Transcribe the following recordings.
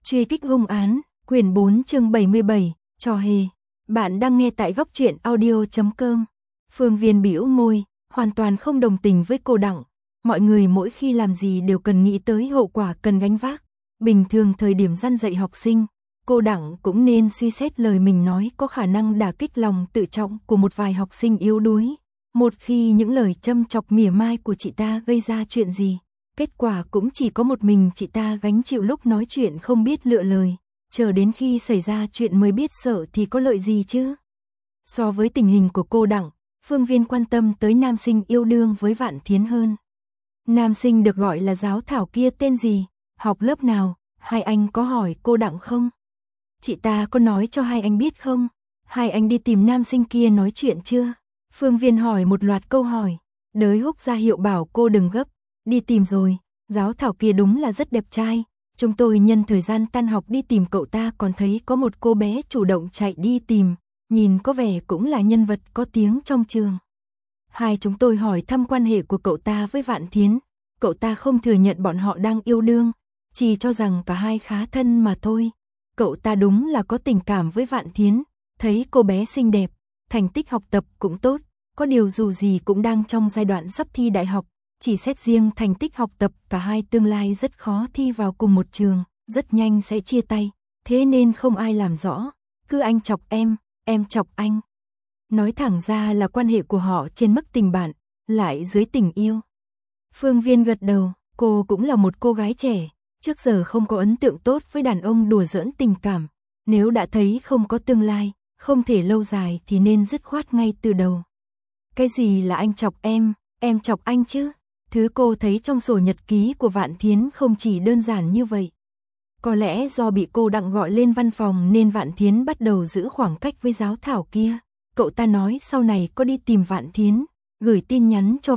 Truy kích hung án, quyển 4 chương 77, trò hề. Bạn đang nghe tại góc truyện audio.com. Phương Viên bĩu môi, hoàn toàn không đồng tình với cô Đặng. Mọi người mỗi khi làm gì đều cần nghĩ tới hậu quả cần gánh vác. Bình thường thời điểm răn dạy học sinh, cô Đặng cũng nên suy xét lời mình nói có khả năng đả kích lòng tự trọng của một vài học sinh yếu đuối. Một khi những lời châm chọc mỉa mai của chị ta gây ra chuyện gì, kết quả cũng chỉ có một mình chị ta gánh chịu lúc nói chuyện không biết lựa lời, chờ đến khi xảy ra chuyện mới biết sợ thì có lợi gì chứ. So với tình hình của cô Đặng, Phương Viên quan tâm tới nam sinh yêu đương với Vạn Thiến hơn. Nam sinh được gọi là giáo thảo kia tên gì, học lớp nào, hai anh có hỏi cô Đặng không? Chị ta có nói cho hai anh biết không? Hai anh đi tìm nam sinh kia nói chuyện chưa? Phương Viên hỏi một loạt câu hỏi, Đới Húc ra hiệu bảo cô đừng gấp. Đi tìm rồi, giáo thảo kia đúng là rất đẹp trai. Chúng tôi nhân thời gian tan học đi tìm cậu ta, còn thấy có một cô bé chủ động chạy đi tìm, nhìn có vẻ cũng là nhân vật có tiếng trong trường. Hai chúng tôi hỏi thăm quan hệ của cậu ta với Vạn Thiến, cậu ta không thừa nhận bọn họ đang yêu đương, chỉ cho rằng cả hai khá thân mà thôi. Cậu ta đúng là có tình cảm với Vạn Thiến, thấy cô bé xinh đẹp, thành tích học tập cũng tốt, có điều dù gì cũng đang trong giai đoạn sắp thi đại học. Chỉ xét riêng thành tích học tập, cả hai tương lai rất khó thi vào cùng một trường, rất nhanh sẽ chia tay, thế nên không ai làm rõ, cứ anh chọc em chọc anh. Nói thẳng ra là quan hệ của họ trên mức tình bạn, lại dưới tình yêu. Phương Viên gật đầu, cô cũng là một cô gái trẻ, trước giờ không có ấn tượng tốt với đàn ông đùa giỡn tình cảm, nếu đã thấy không có tương lai, không thể lâu dài thì nên dứt khoát ngay từ đầu. Cái gì là anh chọc em chọc anh chứ? Thứ cô thấy trong sổ nhật ký của Vạn Thiến không chỉ đơn giản như vậy. Có lẽ do bị cô Đặng gọi lên văn phòng nên Vạn Thiến bắt đầu giữ khoảng cách với giáo thảo kia. Cậu ta nói sau này có đi tìm Vạn Thiến, gửi tin nhắn cho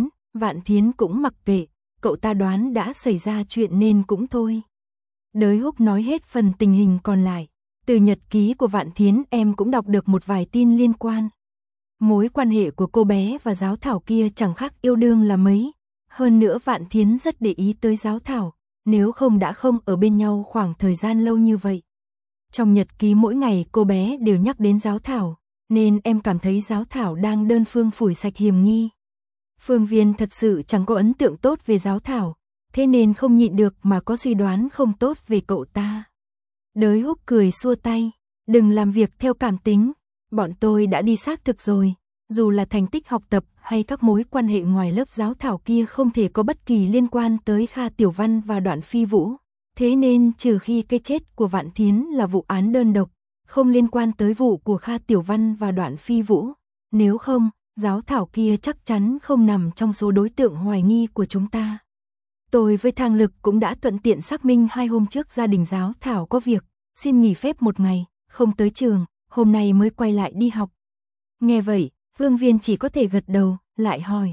Vạn Thiến cũng mặc kệ, cậu ta đoán đã xảy ra chuyện nên cũng thôi. Đới Húc nói hết phần tình hình còn lại. Từ nhật ký của Vạn Thiến em cũng đọc được một vài tin liên quan. Mối quan hệ của cô bé và giáo thảo kia chẳng khác yêu đương là mấy. Hơn nữa Vạn Thiến rất để ý tới giáo thảo, nếu không đã không ở bên nhau khoảng thời gian lâu như vậy. Trong nhật ký mỗi ngày cô bé đều nhắc đến giáo thảo, nên em cảm thấy giáo thảo đang đơn phương phủi sạch hiềm nghi. Phương Viên thật sự chẳng có ấn tượng tốt về giáo thảo, thế nên không nhịn được mà có suy đoán không tốt về cậu ta. Đới Húc cười xua tay, đừng làm việc theo cảm tính, bọn tôi đã đi xác thực rồi. Dù là thành tích học tập hay các mối quan hệ ngoài lớp, giáo thảo kia không thể có bất kỳ liên quan tới Kha Tiểu Văn và Đoạn Phi Vũ. Thế nên trừ khi cái chết của Vạn Thiến là vụ án đơn độc, không liên quan tới vụ của Kha Tiểu Văn và Đoạn Phi Vũ. Nếu không, giáo thảo kia chắc chắn không nằm trong số đối tượng hoài nghi của chúng ta. Tôi với Thang Lực cũng đã thuận tiện xác minh 2 hôm trước gia đình giáo thảo có việc, xin nghỉ phép 1 ngày, không tới trường, hôm nay mới quay lại đi học. Nghe vậy, Phương Viên chỉ có thể gật đầu, lại hỏi.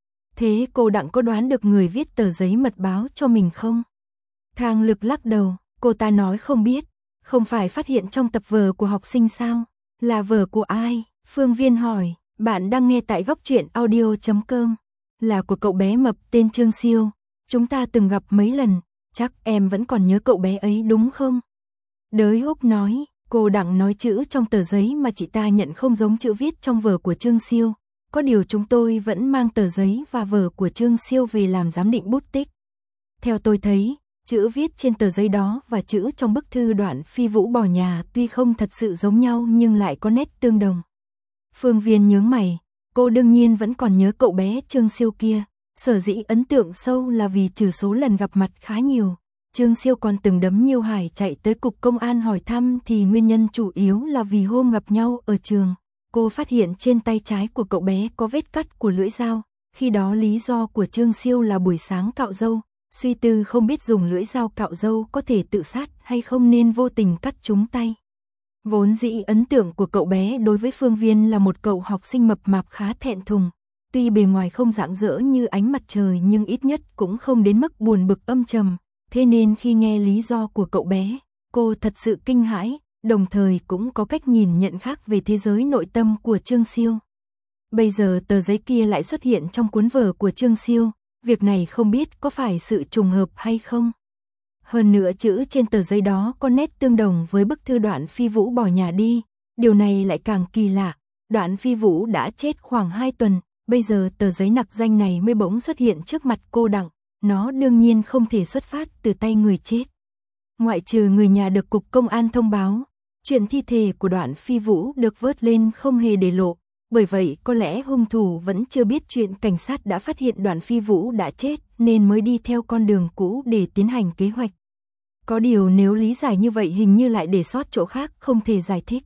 Thế cô Đặng có đoán được người viết tờ giấy mật báo cho mình không? Thang Lực lắc đầu, cô ta nói không biết, không phải phát hiện trong tập vở của học sinh sao? Là vở của ai? Phương Viên hỏi, bạn đang nghe tại góc truyện audio.com. Là của cậu bé mập tên Trương Siêu, chúng ta từng gặp mấy lần, chắc em vẫn còn nhớ cậu bé ấy đúng không? Đới Húc nói. Cô Đặng nói chữ trong tờ giấy mà chị ta nhận không giống chữ viết trong vở của Trương Siêu. Có điều chúng tôi vẫn mang tờ giấy và vở của Trương Siêu về làm giám định bút tích. Theo tôi thấy, chữ viết trên tờ giấy đó và chữ trong bức thư Đoạn Phi Vũ bỏ nhà tuy không thật sự giống nhau nhưng lại có nét tương đồng. Phương Viên nhướng mày, cô đương nhiên vẫn còn nhớ cậu bé Trương Siêu kia. Sở dĩ ấn tượng sâu là vì trừ số lần gặp mặt khá nhiều, Trương Siêu còn từng đấm Nhiêu Hải chạy tới cục công an hỏi thăm thì nguyên nhân chủ yếu là vì hôm gặp nhau ở trường, cô phát hiện trên tay trái của cậu bé có vết cắt của lưỡi dao, khi đó lý do của Trương Siêu là buổi sáng cạo râu, suy tư không biết dùng lưỡi dao cạo râu có thể tự sát hay không nên vô tình cắt trúng tay. Vốn dĩ ấn tượng của cậu bé đối với Phương Viên là một cậu học sinh mập mạp khá thẹn thùng, tuy bề ngoài không rạng rỡ như ánh mặt trời nhưng ít nhất cũng không đến mức buồn bực âm trầm. Thế nên khi nghe lý do của cậu bé, cô thật sự kinh hãi, đồng thời cũng có cách nhìn nhận khác về thế giới nội tâm của Trương Siêu. Bây giờ tờ giấy kia lại xuất hiện trong cuốn vở của Trương Siêu, việc này không biết có phải sự trùng hợp hay không. Hơn nữa chữ trên tờ giấy đó có nét tương đồng với bức thư Đoạn Phi Vũ bỏ nhà đi, điều này lại càng kỳ lạ. Đoạn Phi Vũ đã chết khoảng 2 tuần, bây giờ tờ giấy nặc danh này mới bỗng xuất hiện trước mặt cô Đặng, nó đương nhiên không thể xuất phát từ tay người chết. Ngoại trừ người nhà được cục công an thông báo, chuyện thi thể của Đoạn Phi Vũ được vớt lên không hề để lộ, bởi vậy có lẽ hung thủ vẫn chưa biết chuyện cảnh sát đã phát hiện Đoạn Phi Vũ đã chết nên mới đi theo con đường cũ để tiến hành kế hoạch. Có điều nếu lý giải như vậy hình như lại để sót chỗ khác không thể giải thích.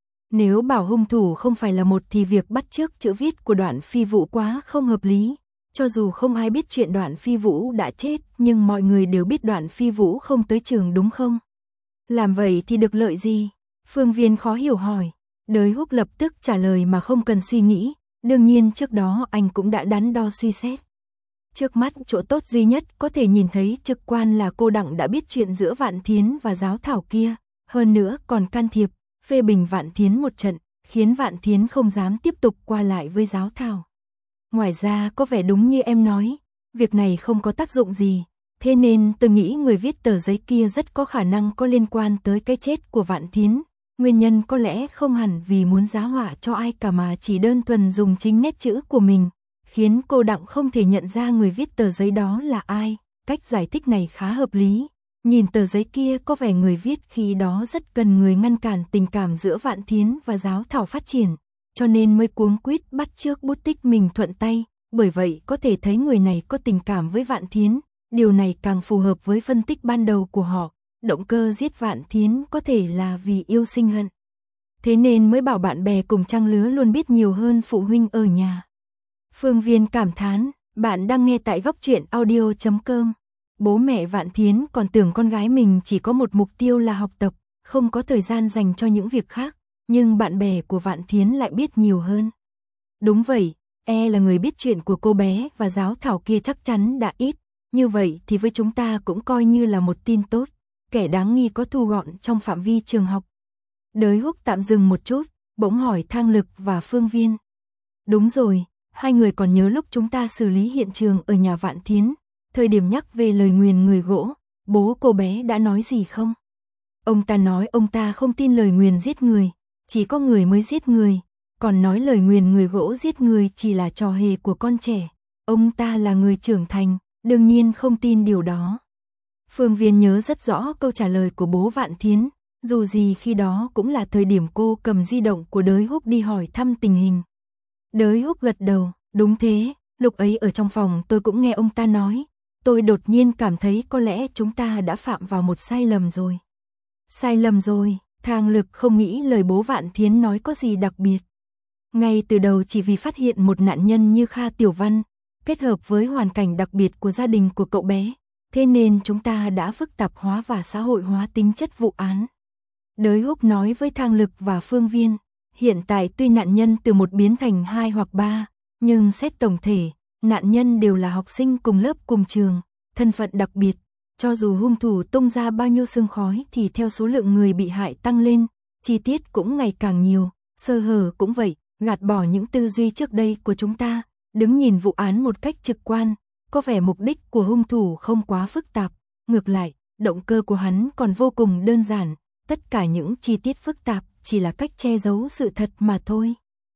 Nếu bảo hung thủ không phải là một thì việc bắt chước chữ viết của Đoạn Phi Vũ quá không hợp lý. Cho dù không ai biết chuyện Đoạn Phi Vũ đã chết, nhưng mọi người đều biết Đoạn Phi Vũ không tới trường đúng không? Làm vậy thì được lợi gì? Phương Viên khó hiểu hỏi. Đới Húc lập tức trả lời mà không cần suy nghĩ, đương nhiên trước đó anh cũng đã đắn đo suy xét. Trước mắt chỗ tốt duy nhất có thể nhìn thấy trực quan là cô Đặng đã biết chuyện giữa Vạn Thiến và Giáo Thảo kia, hơn nữa còn can thiệp, phê bình Vạn Thiến một trận, khiến Vạn Thiến không dám tiếp tục qua lại với Giáo Thảo. Ngoài ra có vẻ đúng như em nói, việc này không có tác dụng gì, thế nên tôi nghĩ người viết tờ giấy kia rất có khả năng có liên quan tới cái chết của Vạn Thiến. Nguyên nhân có lẽ không hẳn vì muốn giá họa cho ai cả mà chỉ đơn thuần dùng chính nét chữ của mình, khiến cô Đặng không thể nhận ra người viết tờ giấy đó là ai. Cách giải thích này khá hợp lý. Nhìn tờ giấy kia có vẻ người viết khi đó rất cần người ngăn cản tình cảm giữa Vạn Thiến và Giáo Thảo phát triển, cho nên mới cuống quýt bắt chước bút tích mình thuận tay, bởi vậy có thể thấy người này có tình cảm với Vạn Thiến, điều này càng phù hợp với phân tích ban đầu của họ, động cơ giết Vạn Thiến có thể là vì yêu sinh hận. Thế nên mới bảo bạn bè cùng trang lứa luôn biết nhiều hơn phụ huynh ở nhà. Phương Viên cảm thán, bạn đang nghe tại góc truyện audio.com. Bố mẹ Vạn Thiến còn tưởng con gái mình chỉ có một mục tiêu là học tập, không có thời gian dành cho những việc khác, nhưng bạn bè của Vạn Thiến lại biết nhiều hơn. Đúng vậy, là người biết chuyện của cô bé và Giáo Thảo kia chắc chắn đã ít, như vậy thì với chúng ta cũng coi như là một tin tốt, kẻ đáng nghi có thu gọn trong phạm vi trường học. Đới Húc tạm dừng một chút, bỗng hỏi Thang Lực và Phương Viên. Đúng rồi, hai người còn nhớ lúc chúng ta xử lý hiện trường ở nhà Vạn Thiến, thời điểm nhắc về lời nguyền người gỗ, bố cô bé đã nói gì không? Ông ta nói ông ta không tin lời nguyền giết người, chỉ có người mới giết người, còn nói lời nguyền người gỗ giết người chỉ là trò hề của con trẻ. Ông ta là người trưởng thành, đương nhiên không tin điều đó. Phương Viên nhớ rất rõ câu trả lời của bố Vạn Thiến, dù gì khi đó cũng là thời điểm cô cầm di động của Đới Húc đi hỏi thăm tình hình. Đới Húc gật đầu, đúng thế, lúc ấy ở trong phòng tôi cũng nghe ông ta nói, tôi đột nhiên cảm thấy có lẽ chúng ta đã phạm vào một sai lầm rồi. Sai lầm rồi, Thang Lực không nghĩ lời bố Vạn Thiến nói có gì đặc biệt. Ngay từ đầu chỉ vì phát hiện một nạn nhân như Kha Tiểu Văn, kết hợp với hoàn cảnh đặc biệt của gia đình của cậu bé, thế nên chúng ta đã phức tạp hóa và xã hội hóa tính chất vụ án. Đới Húc nói với Thang Lực và Phương Viên, hiện tại tuy nạn nhân từ 1 biến thành 2 hoặc 3, nhưng xét tổng thể, nạn nhân đều là học sinh cùng lớp cùng trường, thân phận đặc biệt. Cho dù hung thủ tung ra bao nhiêu sương khói thì theo số lượng người bị hại tăng lên, chi tiết cũng ngày càng nhiều, sơ hở cũng vậy, gạt bỏ những tư duy trước đây của chúng ta, đứng nhìn vụ án một cách trực quan, có vẻ mục đích của hung thủ không quá phức tạp, ngược lại, động cơ của hắn còn vô cùng đơn giản, tất cả những chi tiết phức tạp chỉ là cách che giấu sự thật mà thôi.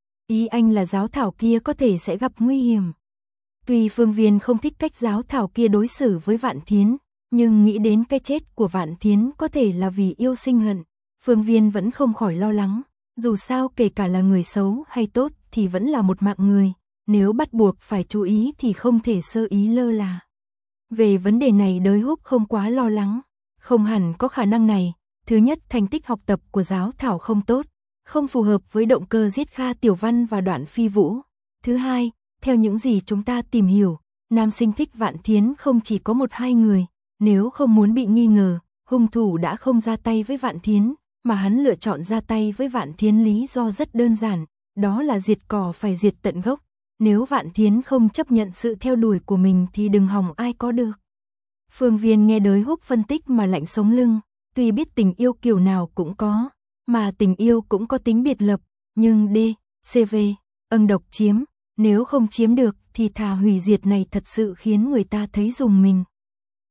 Ý anh là Giáo Thảo kia có thể sẽ gặp nguy hiểm. Tuy Phương Viên không thích cách Giáo Thảo kia đối xử với Vạn Thiến, nhưng nghĩ đến cái chết của Vạn Thiến có thể là vì yêu sinh hận, Phương Viên vẫn không khỏi lo lắng, dù sao kể cả là người xấu hay tốt thì vẫn là một mạng người, nếu bắt buộc phải chú ý thì không thể sơ ý lơ là. Về vấn đề này Đới Húc không quá lo lắng, không hẳn có khả năng này. Thứ nhất, thành tích học tập của Giáo Thảo không tốt, không phù hợp với động cơ giết Kha Tiểu Văn và Đoạn Phi Vũ. Thứ hai, theo những gì chúng ta tìm hiểu, nam sinh thích Vạn Thiến không chỉ có 1-2 người, nếu không muốn bị nghi ngờ, hung thủ đã không ra tay với Vạn Thiến, mà hắn lựa chọn ra tay với Vạn Thiến lý do rất đơn giản, đó là diệt cỏ phải diệt tận gốc. Nếu Vạn Thiến không chấp nhận sự theo đuổi của mình thì đừng hòng ai có được. Phương Viên nghe Đới Húc phân tích mà lạnh sống lưng. Tuy biết tình yêu kiểu nào cũng có, mà tình yêu cũng có tính biệt lập, nhưng D.C.V. Độc chiếm, nếu không chiếm được thì thà hủy diệt này thật sự khiến người ta thấy rùng mình.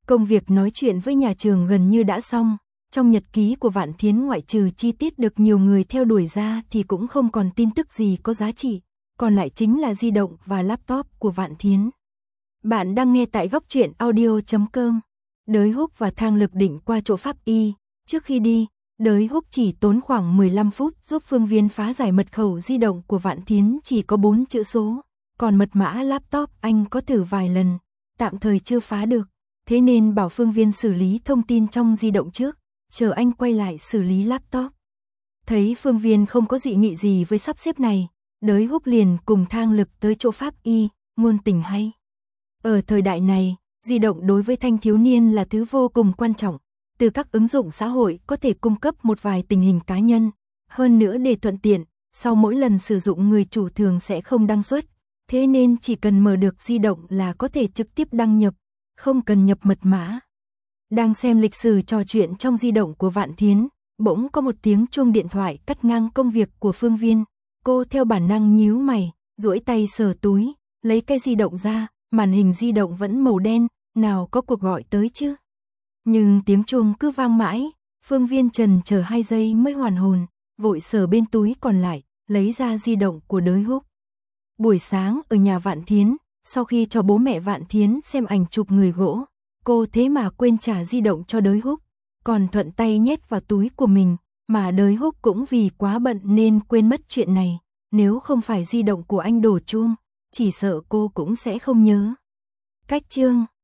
Công việc nói chuyện với nhà trường gần như đã xong. Trong nhật ký của Vạn Thiến ngoại trừ chi tiết được nhiều người theo đuổi ra thì cũng không còn tin tức gì có giá trị. Còn lại chính là di động và laptop của Vạn Thiến. Bạn đang nghe tại góc truyện audio.com. Đới Húc và Thang Lực định qua chỗ pháp y. Trước khi đi, Đới Húc chỉ tốn khoảng 15 phút giúp Phương Viên phá giải mật khẩu di động của Vạn Thiến chỉ có 4 chữ số. Còn mật mã laptop anh có thử vài lần, tạm thời chưa phá được. Thế nên bảo Phương Viên xử lý thông tin trong di động trước, chờ anh quay lại xử lý laptop. Thấy Phương Viên không có dị nghị gì với sắp xếp này, Đới Húc liền cùng Thang Lực tới chỗ pháp y, ngôn tình hay. Ở thời đại này, di động đối với thanh thiếu niên là thứ vô cùng quan trọng. Từ các ứng dụng xã hội có thể cung cấp một vài tình hình cá nhân. Hơn nữa để thuận tiện, sau mỗi lần sử dụng người chủ thường sẽ không đăng xuất. Thế nên chỉ cần mở được di động là có thể trực tiếp đăng nhập, không cần nhập mật mã. Đang xem lịch sử trò chuyện trong di động của Vạn Thiến, bỗng có một tiếng chuông điện thoại cắt ngang công việc của Phương Viên. Cô theo bản năng nhíu mày, duỗi tay sờ túi, lấy cái di động ra, màn hình di động vẫn màu đen, nào có cuộc gọi tới chứ. Nhưng tiếng chuông cứ vang mãi, Phương Viên chần chờ 2 giây mới hoàn hồn, vội sờ bên túi còn lại, lấy ra di động của Đới Húc. Buổi sáng ở nhà Vạn Thiến, sau khi cho bố mẹ Vạn Thiến xem ảnh chụp người gỗ, cô thế mà quên trả di động cho Đới Húc, còn thuận tay nhét vào túi của mình, mà Đới Húc cũng vì quá bận nên quên mất chuyện này, nếu không phải di động của anh đổ chuông, chỉ sợ cô cũng sẽ không nhớ. Cách chương